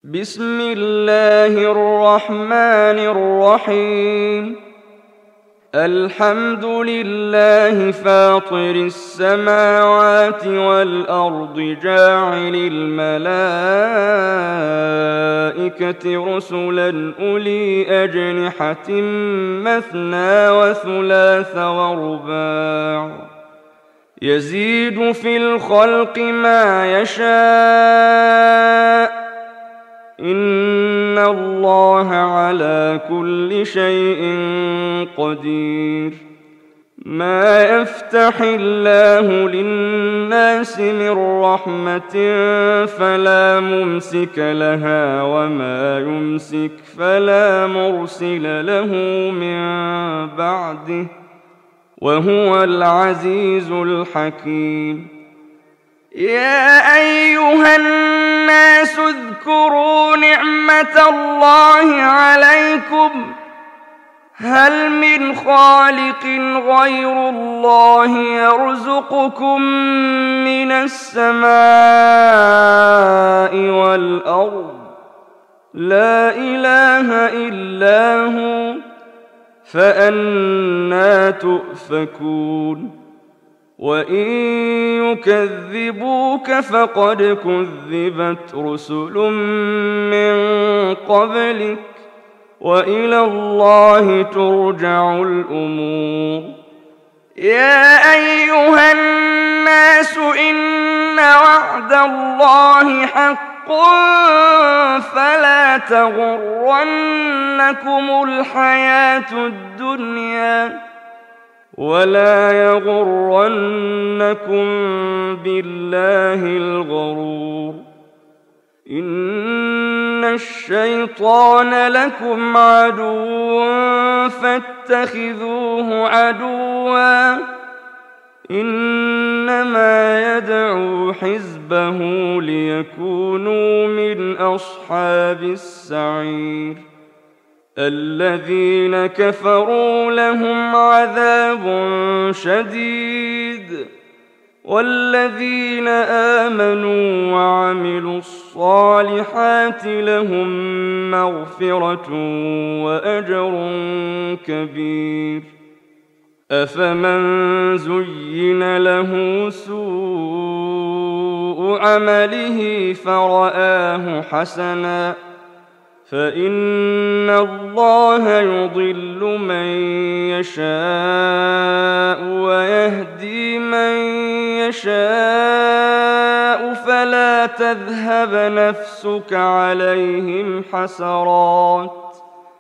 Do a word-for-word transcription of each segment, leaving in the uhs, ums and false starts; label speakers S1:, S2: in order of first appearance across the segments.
S1: بسم الله الرحمن الرحيم. الحمد لله فاطر السماوات والأرض جاعل الملائكة رسلا أولي أجنحة مثنى وثلاث ورباع يزيد في الخلق ما يشاء إن الله على كل شيء قدير. ما يفتح الله للناس من رحمة فلا ممسك لها وما يمسك فلا مرسل له من بعده وهو العزيز الحكيم. يا أيها الناس اذكروا نعمة الله عليكم هل من خالق غير الله يرزقكم من السماء والأرض لا إله إلا هو فأنى تؤفكون. وإن يكذبوك فقد كذبت رسل من قبلك وإلى الله ترجع الأمور. يا أيها الناس إن وعد الله حق فلا تغرنكم الحياة الدنيا ولا يغرنكم بالله الغرور. إن الشيطان لكم عدو فاتخذوه عدوا إنما يدعو حزبه ليكونوا من أصحاب السعير. الذين كفروا لهم عذاب شديد والذين آمنوا وعملوا الصالحات لهم مغفرة وأجر كبير. أفمن زين له سوء عمله فرآه حسنا فإن الله يضل من يشاء ويهدي من يشاء فلا تذهب نفسك عليهم حسرات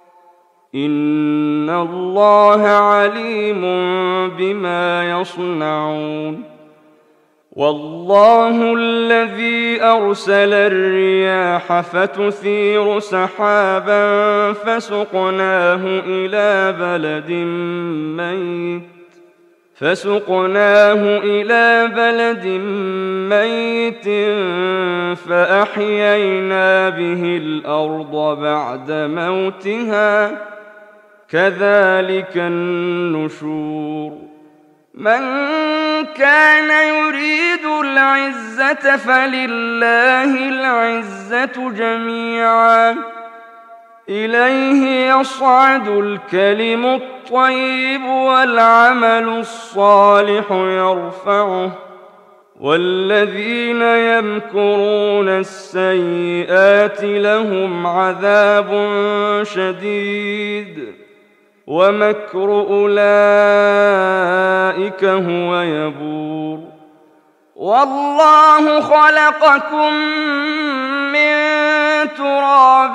S1: إن الله عليم بما يصنعون. والله الذي أرسل الرياح فتثير سحابا فسقناه إلى بلد ميت فسقناه إلى بلد ميت فأحيينا به الأرض بعد موتها كذلك النشور. من كان يريد العزة فلله العزة جميعا إليه يصعد الكلم الطيب والعمل الصالح يرفعه والذين يمكرون السيئات لهم عذاب شديد ومكر أولئك هو يبور. والله خلقكم من تراب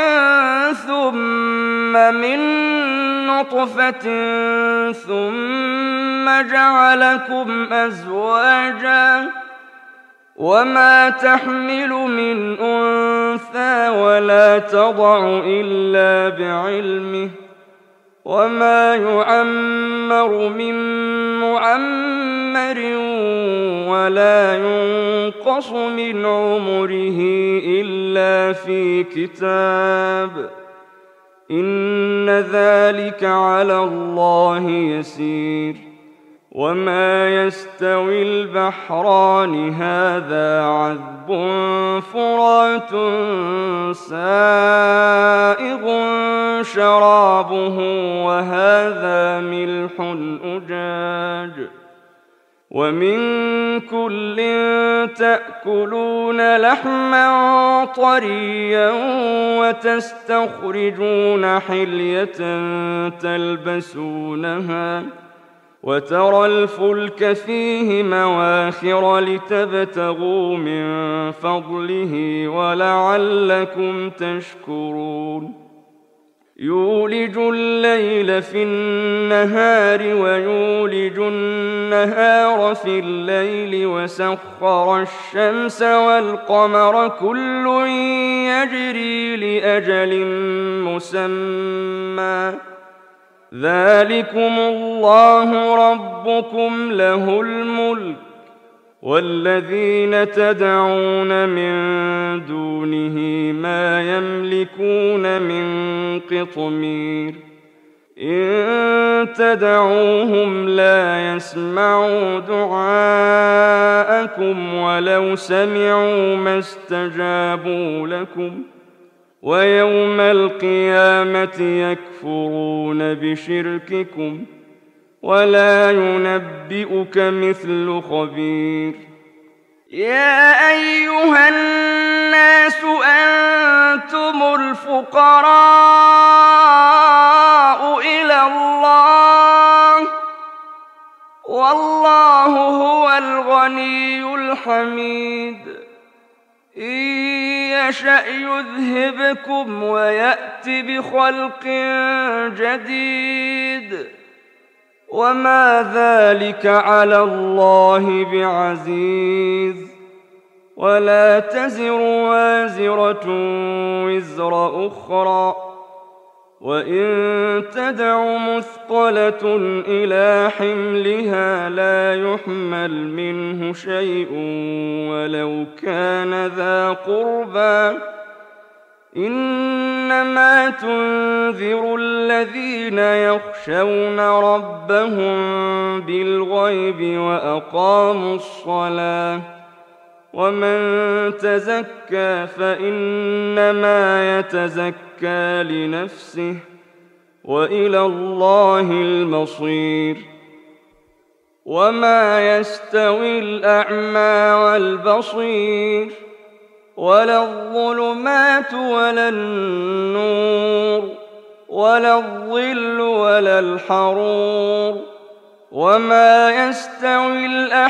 S1: ثم من نطفة ثم جعلكم أزواجا وما تحمل من أنثى ولا تضع إلا بعلمه وما يعمر من معمر ولا ينقص من عمره إلا في كتاب إن ذلك على الله يسير. وما يستوي البحران هذا عذب فرات سائغ شرابه وهذا ملح أجاج ومن كل تأكلون لحما طريا وتستخرجون حلية تلبسونها وترى الفلك فيه مواخر لتبتغوا من فضله ولعلكم تشكرون يولج الليل في النهار ويولج النهار في الليل وسخر الشمس والقمر كل يجري لأجل مسمى ذلكم الله ربكم له الملك والذين تدعون من دونه ما يملكون من قطمير إن تدعوهم لا يسمعوا دعاءكم ولو سمعوا ما استجابوا لكم ويوم القيامة يكفرون بشرككم ولا ينبئك مثل خبير يا أيها الناس أنتم الفقراء إلى الله والله هو الغني الحميد إن يشأ يذهبكم ويأت بخلق جديد وما ذلك على الله بعزيز ولا تزر وازرة وزر أخرى وإن تدع مثقلة إلى حملها لا يحمل منه شيء ولو كان ذا قربى إنما تنذر الذين يخشون ربهم بالغيب وأقاموا الصلاة ومن تزكى فإنما يتزكى لنفسه وإلى الله المصير وما يستوي الأعمى والبصير ولا الظلمات ولا النور ولا الظل ولا الحرور وما يستوي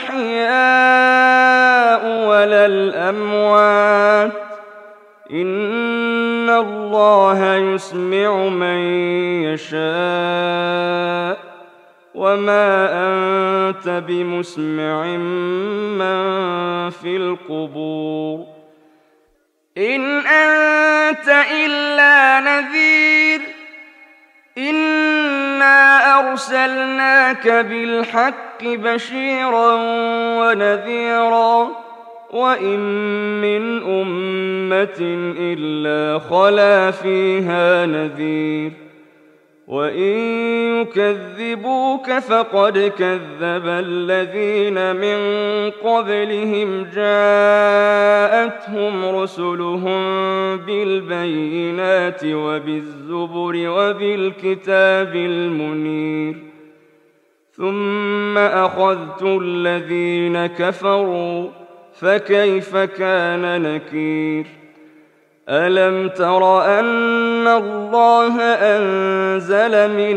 S1: الأحياء ولا الأموات إن الله يسمع من يشاء وما أنت بمسمع من في القبور إن أنت إلا نذير إنا أرسلناك بالحق بشيرا ونذيرا وإن من أمة إلا خلا فيها نذير وإن يكذبوك فقد كذب الذين من قبلهم جاءتهم رسلهم بالبينات وبالزبر وبالكتاب المنير ثم أخذت الذين كفروا فكيف كان نكير ألم تر أن الله أنزل من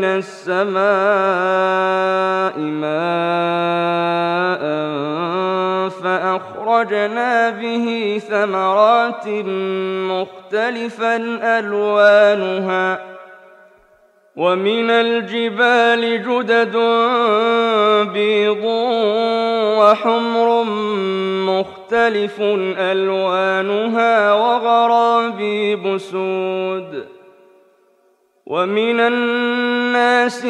S1: السماء ماء فأخرجنا به ثمرات مختلفا ألوانها ومن الجبال جدد بيض وحمر مختلف ألوانها وغرابيب سود ومن الناس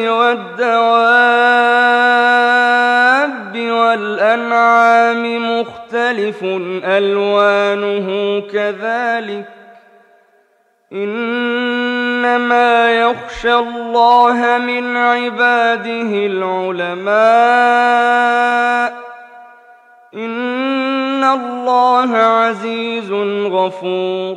S1: والدواب والأنعام مختلف ألوانه كذلك إن إنما يخشى الله من عباده العلماء إن الله عزيز غفور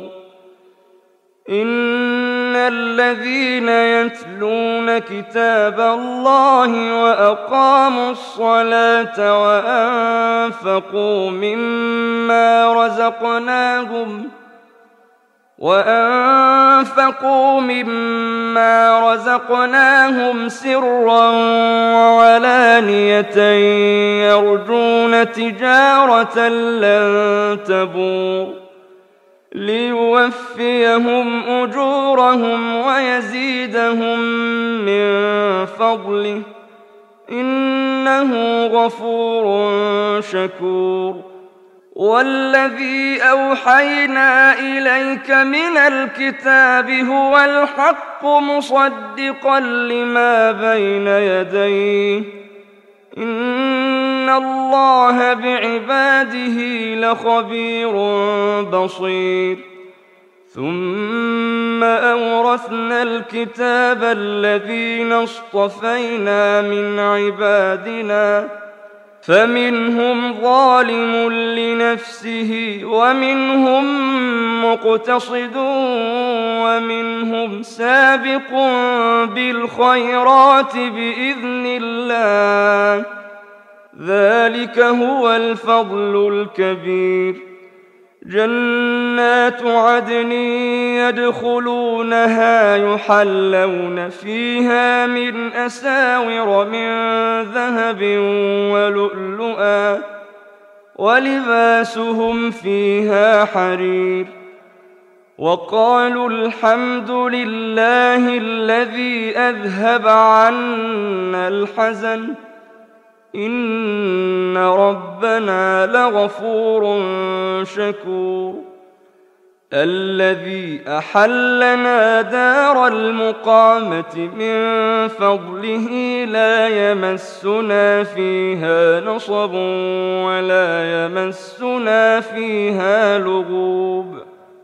S1: إن الذين يتلون كتاب الله وأقاموا الصلاة وأنفقوا مما رزقناهم وأنفقوا مما رزقناهم سرا وعلانية يرجون تجارة لن تبور ليوفيهم أجورهم ويزيدهم من فضله إنه غفور شكور والذي أوحينا إليك من الكتاب هو الحق مصدقا لما بين يديه إن الله بعباده لخبير بصير ثم أورثنا الكتاب الذين اصطفينا من عبادنا فمنهم ظالم لنفسه ومنهم مقتصد ومنهم سابق بالخيرات بإذن الله ذلك هو الفضل الكبير جنات عدن يدخلونها يحلون فيها من أساور من ذهب ولؤلؤا ولباسهم فيها حرير وقالوا الحمد لله الذي أذهب عنا الحزن إن ربنا لغفور شكور الذي أحلنا دار المقامة من فضله لا يمسنا فيها نصب ولا يمسنا فيها لغوب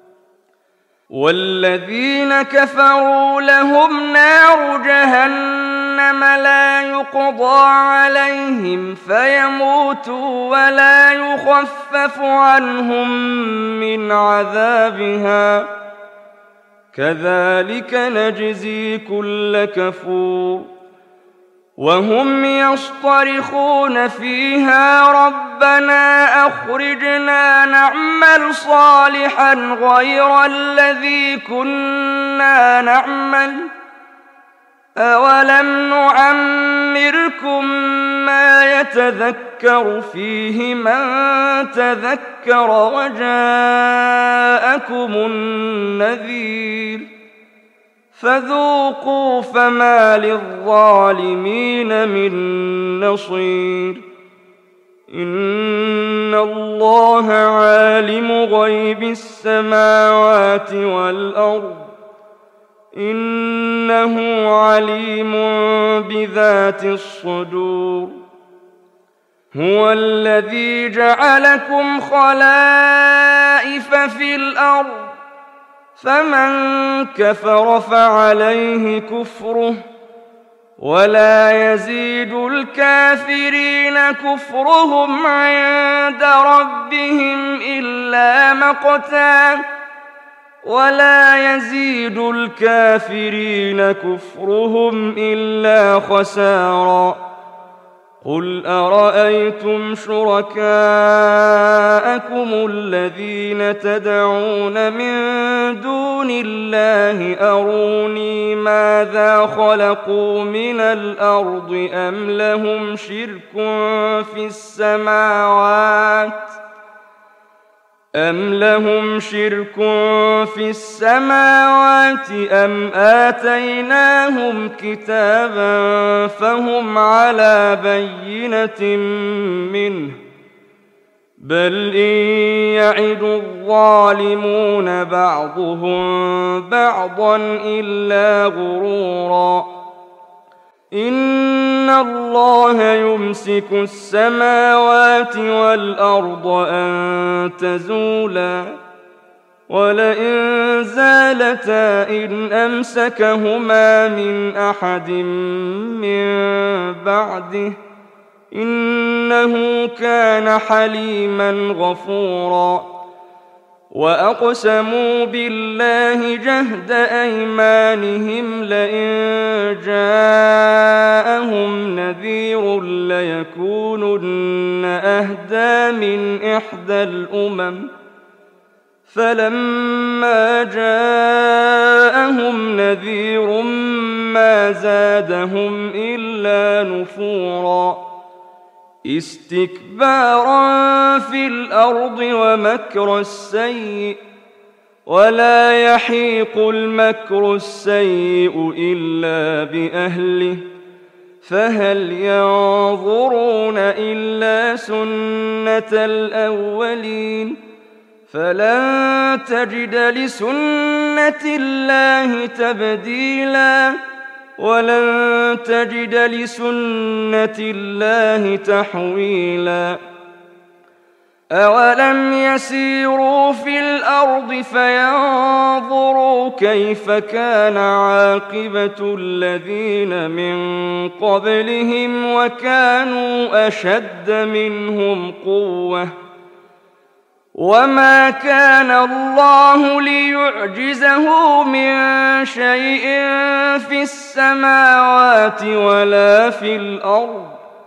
S1: والذين كفروا لهم نار جهنم لا يقضى عليهم فيموتوا ولا يخفف عنهم من عذابها كذلك نجزي كل كفور وهم يصطرخون فيها ربنا أخرجنا نعمل صالحا غير الذي كنا نعمل أولم نعمركم ما يتذكر فيه من تذكر وجاءكم النذير فذوقوا فما للظالمين من نصير إن الله عالم غيب السماوات والأرض إنه عليم بذات الصدور هو الذي جعلكم خلائف في الأرض فمن كفر فعليه كفره ولا يزيد الكافرين كفرهم عند ربهم إلا مقتا ولا يزيد الكافرين كفرهم إلا خسارا قل أرأيتم شركاءكم الذين تدعون من دون الله أروني ماذا خلقوا من الأرض أم لهم شرك في السماوات أم لهم شرك في السماوات أم آتيناهم كتابا فهم على بينة منه بل إن يعد الظالمون بعضهم بعضا إلا غرورا إن الله يمسك السماوات والأرض أن تزولا ولئن زالتا إن أمسكهما من أحد من بعده إنه كان حليما غفورا. وأقسموا بالله جهد أيمانهم لئن جاءهم نذير ليكونن أهدى من إحدى الأمم فلما جاءهم نذير ما زادهم إلا نفورا استكبارا في الأرض ومكر السيء ولا يحيق المكر السيء إلا بأهله فهل ينظرون إلا سنة الأولين فلن تجد لسنة الله تبديلا ولن تجد لسنة الله تحويلا. أولم يسيروا في الأرض فينظروا كيف كان عاقبة الذين من قبلهم وكانوا أشد منهم قوة وما كان الله ليعجزه من شيء في السماوات ولا في الأرض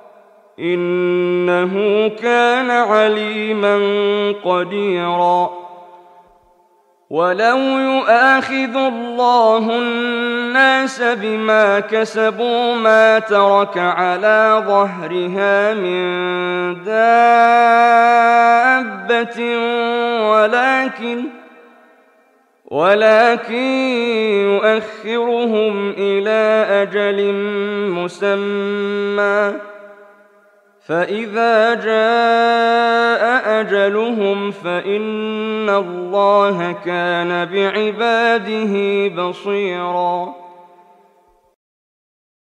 S1: إنه كان عليما قديرا. ولو يؤاخذ الله الناس بما كسبوا ما ترك على ظهرها من دابة ولكن ولكن يؤخرهم إلى أجل مسمى فإذا جاء أجلهم فإن الله كان بعباده بصيراً.